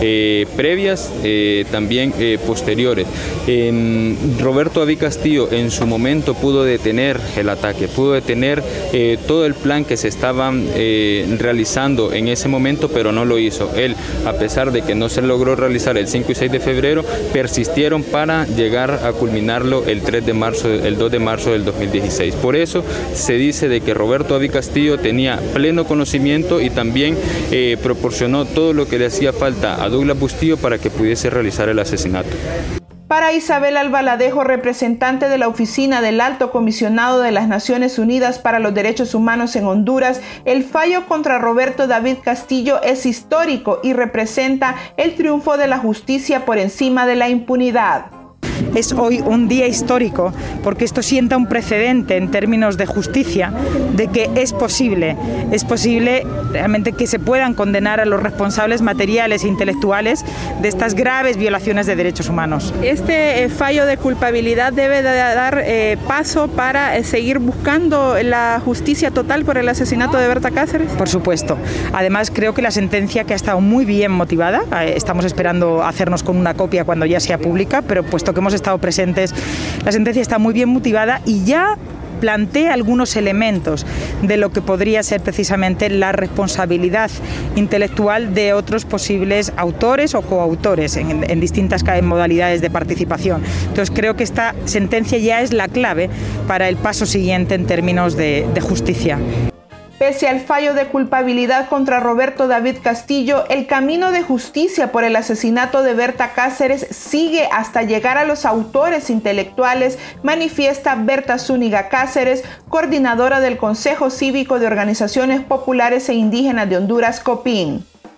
previas, también posteriores. Roberto David Castillo en su momento pudo detener el ataque, pudo detener todo el plan que se estaba realizando en ese momento, pero no lo hizo. Él, a pesar de que no se logró realizar el 5 y 6 de febrero, persistieron para llegar a culminarlo el 2 de marzo del 2016. Por eso se dice de que Roberto David Castillo tenía pleno conocimiento y también proporcionó todo lo que le hacía falta a Douglas Bustillo para que pudiese realizar el asesinato. Para Isabel Albaladejo, representante de la Oficina del Alto Comisionado de las Naciones Unidas para los Derechos Humanos en Honduras, el fallo contra Roberto David Castillo es histórico y representa el triunfo de la justicia por encima de la impunidad. Es hoy un día histórico porque esto sienta un precedente en términos de justicia, de que es posible realmente que se puedan condenar a los responsables materiales e intelectuales de estas graves violaciones de derechos humanos. Este fallo de culpabilidad debe de dar paso para seguir buscando la justicia total por el asesinato de Berta Cáceres. Por supuesto. Además, creo que la sentencia, que ha estado muy bien motivada, estamos esperando hacernos con una copia cuando ya sea pública, pero puesto que hemos estado presentes, la sentencia está muy bien motivada y ya plantea algunos elementos de lo que podría ser precisamente la responsabilidad intelectual de otros posibles autores o coautores en distintas modalidades de participación. Entonces creo que esta sentencia ya es la clave para el paso siguiente en términos de justicia. Pese al fallo de culpabilidad contra Roberto David Castillo, el camino de justicia por el asesinato de Berta Cáceres sigue hasta llegar a los autores intelectuales, manifiesta Berta Zúñiga Cáceres, coordinadora del Consejo Cívico de Organizaciones Populares e Indígenas de Honduras, COPIN.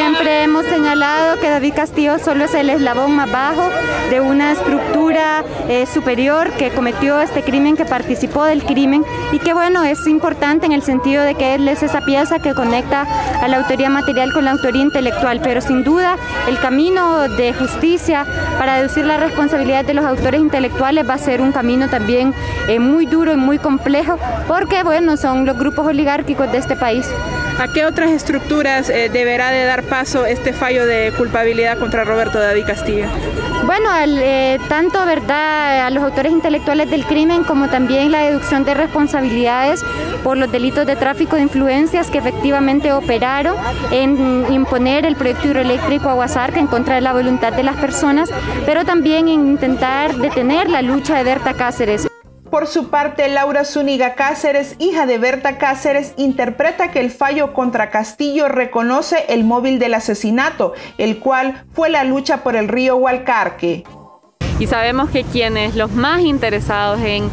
siempre hemos señalado que David Castillo solo es el eslabón más bajo de una estructura superior que cometió este crimen, que participó del crimen, y que bueno, es importante en el sentido de que él es esa pieza que conecta a la autoría material con la autoría intelectual, pero sin duda el camino de justicia para deducir la responsabilidad de los autores intelectuales va a ser un camino también muy duro y muy complejo, porque bueno, son los grupos oligárquicos de este país. ¿A qué otras estructuras deberá de dar paso este fallo de culpabilidad contra Roberto David Castillo? Bueno, tanto verdad a los autores intelectuales del crimen como también la deducción de responsabilidades por los delitos de tráfico de influencias que efectivamente operaron en imponer el proyecto hidroeléctrico Aguasarca en contra de la voluntad de las personas, pero también en intentar detener la lucha de Berta Cáceres. Por su parte, Laura Zúñiga Cáceres, hija de Berta Cáceres, interpreta que el fallo contra Castillo reconoce el móvil del asesinato, el cual fue la lucha por el río Hualcarque. Y sabemos que quienes los más interesados en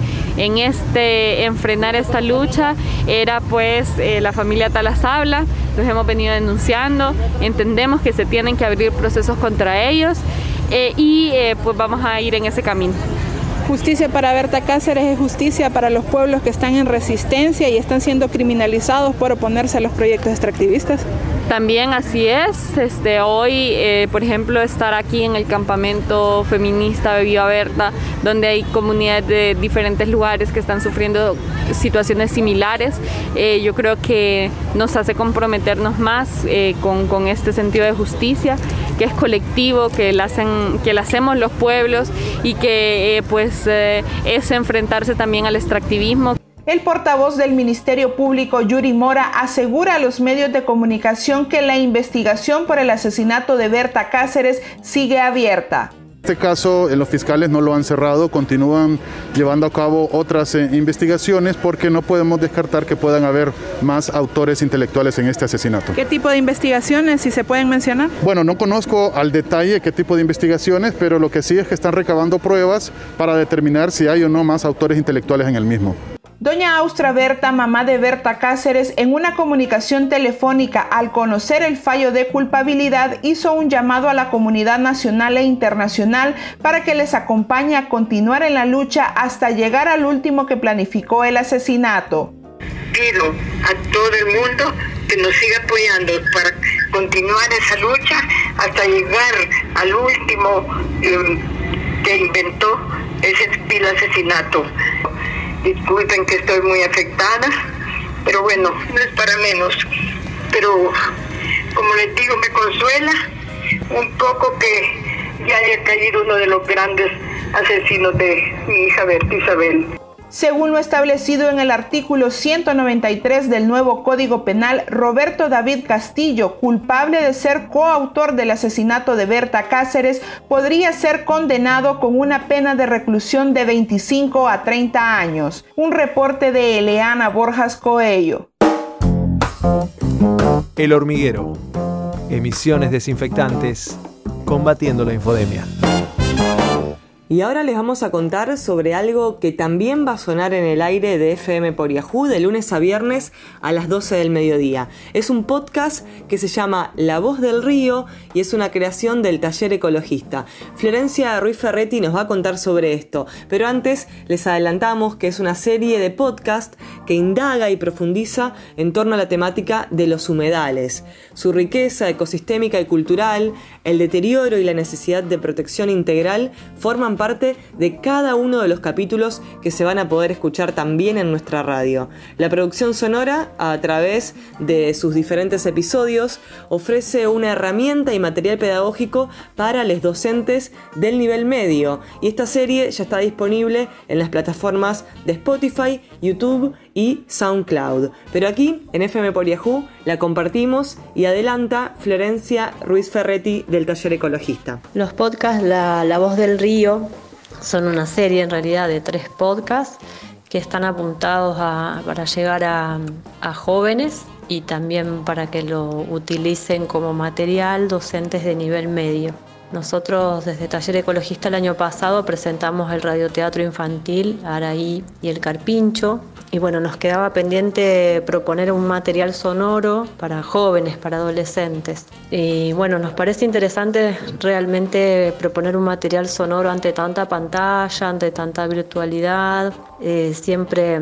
frenar esta lucha era pues la familia Talasabla. Los hemos venido denunciando, entendemos que se tienen que abrir procesos contra ellos pues vamos a ir en ese camino. Justicia para Berta Cáceres es justicia para los pueblos que están en resistencia y están siendo criminalizados por oponerse a los proyectos extractivistas. También así es. Hoy, por ejemplo, estar aquí en el campamento feminista de Viva Berta, donde hay comunidades de diferentes lugares que están sufriendo situaciones similares, yo creo que nos hace comprometernos más con este sentido de justicia, que es colectivo, que la hacemos los pueblos y que es enfrentarse también al extractivismo. El portavoz del Ministerio Público, Yuri Mora, asegura a los medios de comunicación que la investigación por el asesinato de Berta Cáceres sigue abierta. En este caso, los fiscales no lo han cerrado, continúan llevando a cabo otras investigaciones porque no podemos descartar que puedan haber más autores intelectuales en este asesinato. ¿Qué tipo de investigaciones, si se pueden mencionar? Bueno, no conozco al detalle qué tipo de investigaciones, pero lo que sí es que están recabando pruebas para determinar si hay o no más autores intelectuales en el mismo. Doña Austra Berta, mamá de Berta Cáceres, en una comunicación telefónica al conocer el fallo de culpabilidad, hizo un llamado a la comunidad nacional e internacional para que les acompañe a continuar en la lucha hasta llegar al último que planificó el asesinato. Pido a todo el mundo que nos siga apoyando para continuar esa lucha hasta llegar al último que inventó ese vil asesinato. Disculpen que estoy muy afectada, pero bueno, no es para menos. Pero, como les digo, me consuela un poco que ya haya caído uno de los grandes asesinos de mi hija Berta Isabel. Según lo establecido en el artículo 193 del nuevo Código Penal, Roberto David Castillo, culpable de ser coautor del asesinato de Berta Cáceres, podría ser condenado con una pena de reclusión de 25 a 30 años. Un reporte de Eleana Borjas Coello. El Hormiguero. Emisiones desinfectantes combatiendo la infodemia. Y ahora les vamos a contar sobre algo que también va a sonar en el aire de FM por Yahoo de lunes a viernes a las 12 del mediodía. Es un podcast que se llama La Voz del Río y es una creación del Taller Ecologista. Florencia Ruiz Ferretti nos va a contar sobre esto, pero antes les adelantamos que es una serie de podcast que indaga y profundiza en torno a la temática de los humedales, su riqueza ecosistémica y cultural, el deterioro y la necesidad de protección integral forman parte de cada uno de los capítulos que se van a poder escuchar también en nuestra radio. La producción sonora, a través de sus diferentes episodios, ofrece una herramienta y material pedagógico para los docentes del nivel medio, y esta serie ya está disponible en las plataformas de Spotify, YouTube y SoundCloud. Pero aquí, en FM por Yahoo, la compartimos y adelanta Florencia Ruiz Ferretti del Taller Ecologista. Los podcasts La Voz del Río son una serie en realidad de 3 podcasts que están apuntados para llegar a jóvenes y también para que lo utilicen como material docentes de nivel medio. Nosotros desde Taller Ecologista el año pasado presentamos el radioteatro infantil Araí y el Carpincho. Y bueno, nos quedaba pendiente proponer un material sonoro para jóvenes, para adolescentes. Y bueno, nos parece interesante realmente proponer un material sonoro ante tanta pantalla, ante tanta virtualidad. Siempre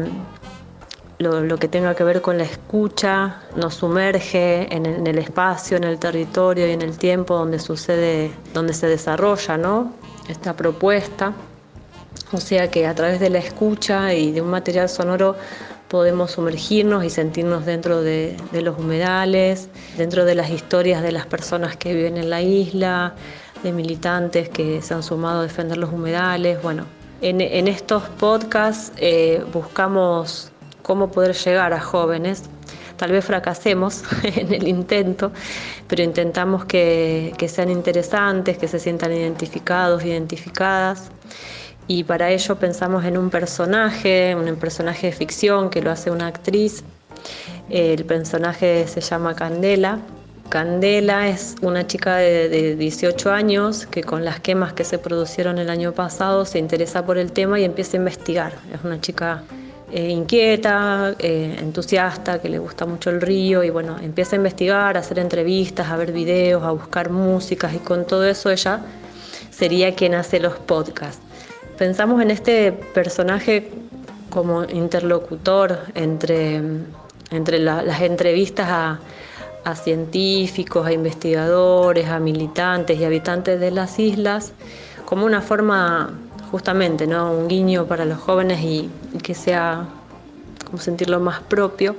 lo que tenga que ver con la escucha nos sumerge en el espacio, en el territorio y en el tiempo donde se desarrolla, ¿no?, esta propuesta. O sea que a través de la escucha y de un material sonoro podemos sumergirnos y sentirnos dentro de los humedales, dentro de las historias de las personas que viven en la isla, de militantes que se han sumado a defender los humedales. Bueno, en estos podcasts buscamos cómo poder llegar a jóvenes. Tal vez fracasemos en el intento, pero intentamos que sean interesantes, que se sientan identificados, identificadas. Y para ello pensamos en un personaje de ficción que lo hace una actriz. El personaje se llama Candela. Candela es una chica de 18 años que con las quemas que se produjeron el año pasado se interesa por el tema y empieza a investigar. Es una chica inquieta, entusiasta, que le gusta mucho el río y bueno, empieza a investigar, a hacer entrevistas, a ver videos, a buscar músicas y con todo eso ella sería quien hace los podcasts. Pensamos en este personaje como interlocutor entre las entrevistas a científicos, a investigadores, a militantes y habitantes de las islas, como una forma justamente, ¿no?, un guiño para los jóvenes y que sea como sentirlo más propio,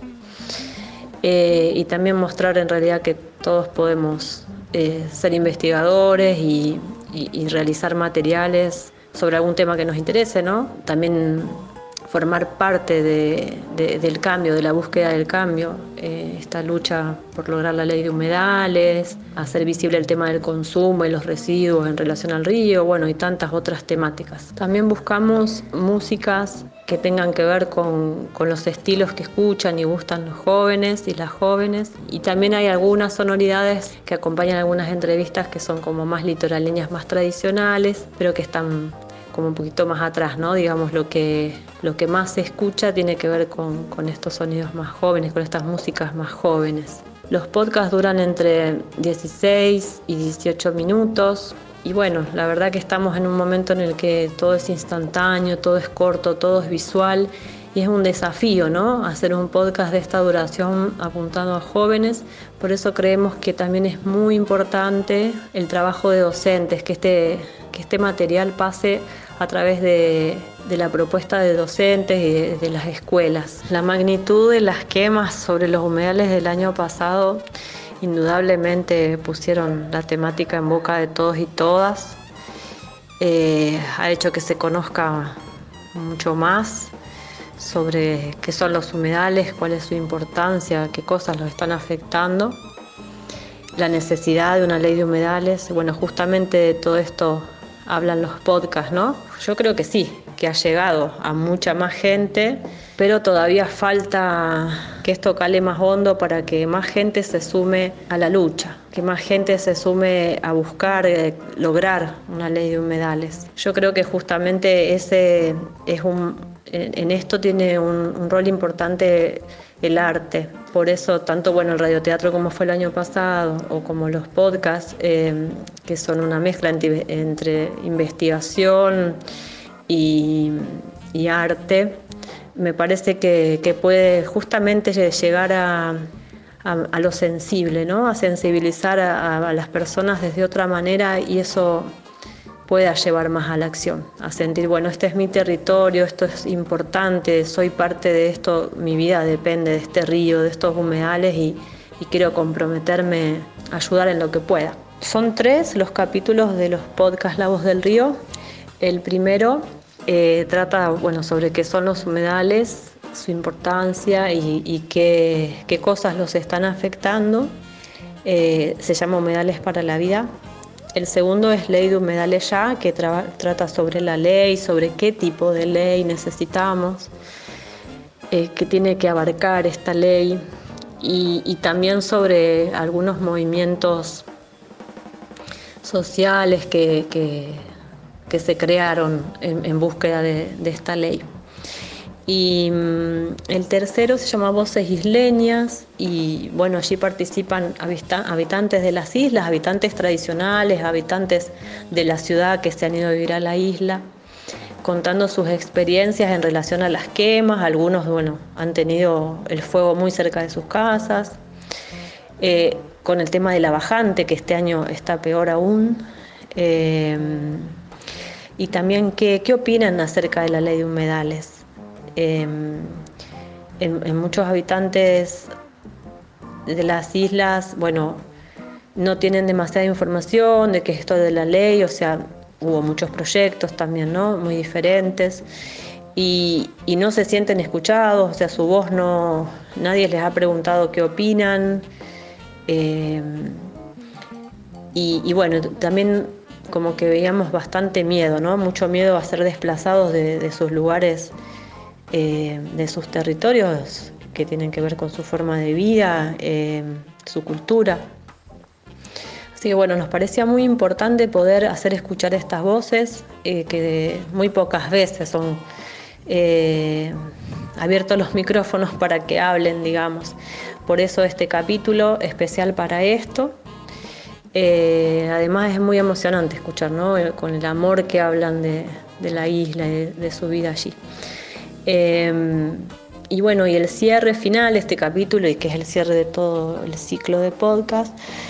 y también mostrar en realidad que todos podemos ser investigadores y realizar materiales sobre algún tema que nos interese, ¿no? También formar parte del cambio, de la búsqueda del cambio, esta lucha por lograr la ley de humedales, hacer visible el tema del consumo y los residuos en relación al río, bueno, y tantas otras temáticas. También buscamos músicas que tengan que ver con los estilos que escuchan y gustan los jóvenes y las jóvenes, y también hay algunas sonoridades que acompañan algunas entrevistas que son como más litoraleñas, más tradicionales, pero que están como un poquito más atrás, ¿no? Digamos, lo que más se escucha tiene que ver con estos sonidos más jóvenes, con estas músicas más jóvenes. Los podcasts duran entre 16 y 18 minutos y bueno, la verdad que estamos en un momento en el que todo es instantáneo, todo es corto, todo es visual y es un desafío, ¿no?, hacer un podcast de esta duración apuntado a jóvenes. Por eso creemos que también es muy importante el trabajo de docentes, que este material pase a través de la propuesta de docentes y de las escuelas. La magnitud de las quemas sobre los humedales del año pasado indudablemente pusieron la temática en boca de todos y todas. Ha hecho que se conozca mucho más sobre qué son los humedales, cuál es su importancia, qué cosas los están afectando, la necesidad de una ley de humedales. Bueno, justamente de todo esto hablan los podcasts, ¿no? Yo creo que sí, que ha llegado a mucha más gente, pero todavía falta que esto cale más hondo para que más gente se sume a la lucha, que más gente se sume a buscar lograr una ley de humedales. Yo creo que justamente en esto tiene un rol importante el arte. Por eso tanto el radioteatro como fue el año pasado o como los podcasts, que son una mezcla entre investigación y arte, me parece que puede justamente llegar a lo sensible, ¿no?, a sensibilizar a las personas desde otra manera, y eso pueda llevar más a la acción, a sentir, bueno, este es mi territorio, esto es importante, soy parte de esto, mi vida depende de este río, de estos humedales y quiero comprometerme a ayudar en lo que pueda. Son 3 los capítulos de los podcasts La Voz del Río. El primero trata sobre qué son los humedales, su importancia y qué cosas los están afectando. Se llama Humedales para la Vida. El segundo es Ley de Humedales Ya, que trata sobre la ley, sobre qué tipo de ley necesitamos, qué tiene que abarcar esta ley, y también sobre algunos movimientos sociales que se crearon en búsqueda de esta ley. Y el tercero se llama Voces Isleñas y bueno, allí participan habitantes de las islas, habitantes tradicionales, habitantes de la ciudad que se han ido a vivir a la isla, contando sus experiencias en relación a las quemas. Algunos, bueno, han tenido el fuego muy cerca de sus casas, con el tema de la bajante, que este año está peor aún, y también qué opinan acerca de la ley de humedales. En muchos habitantes de las islas, bueno, no tienen demasiada información de qué es esto de la ley, o sea, hubo muchos proyectos también, ¿no? Muy diferentes, y no se sienten escuchados, o sea, su voz no, nadie les ha preguntado qué opinan, y bueno, también como que veíamos bastante miedo, ¿no? Mucho miedo a ser desplazados de sus lugares, de sus territorios que tienen que ver con su forma de vida, su cultura. Así que bueno, nos parecía muy importante poder hacer escuchar estas voces, que muy pocas veces son abiertos los micrófonos para que hablen, digamos. Por eso este capítulo especial para esto. Además es muy emocionante escuchar, ¿no? Con el amor que hablan de la isla y de su vida allí. Y bueno, y el cierre final de este capítulo, y que es el cierre de todo el ciclo de podcast,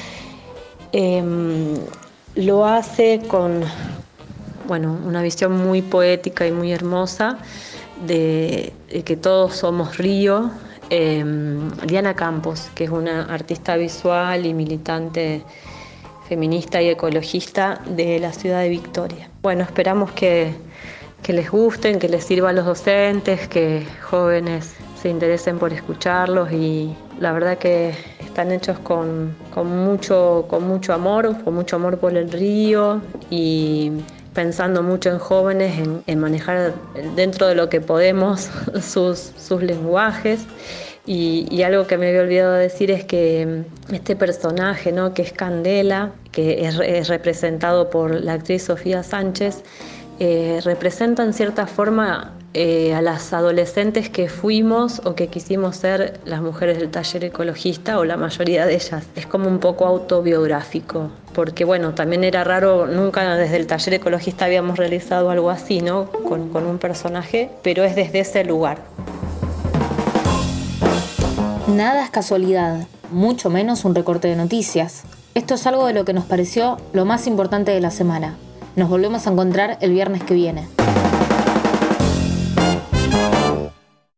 lo hace con, bueno, una visión muy poética y muy hermosa de que todos somos río. Diana Campos, que es una artista visual y militante feminista y ecologista de la ciudad de Victoria. Bueno, esperamos que les gusten, que les sirva a los docentes, que jóvenes se interesen por escucharlos, y la verdad que están hechos con mucho amor por el río, y pensando mucho en jóvenes, en manejar dentro de lo que podemos sus lenguajes. Y algo que me había olvidado decir es que este personaje, ¿no?, que es Candela, que es representado por la actriz Sofía Sánchez, representa en cierta forma a las adolescentes que fuimos o que quisimos ser las mujeres del taller ecologista, o la mayoría de ellas. Es como un poco autobiográfico, porque bueno, también era raro, nunca desde el taller ecologista habíamos realizado algo así, ¿no?, con un personaje, pero es desde ese lugar. Nada es casualidad, mucho menos un recorte de noticias. Esto es algo de lo que nos pareció lo más importante de la semana. Nos volvemos a encontrar el viernes que viene.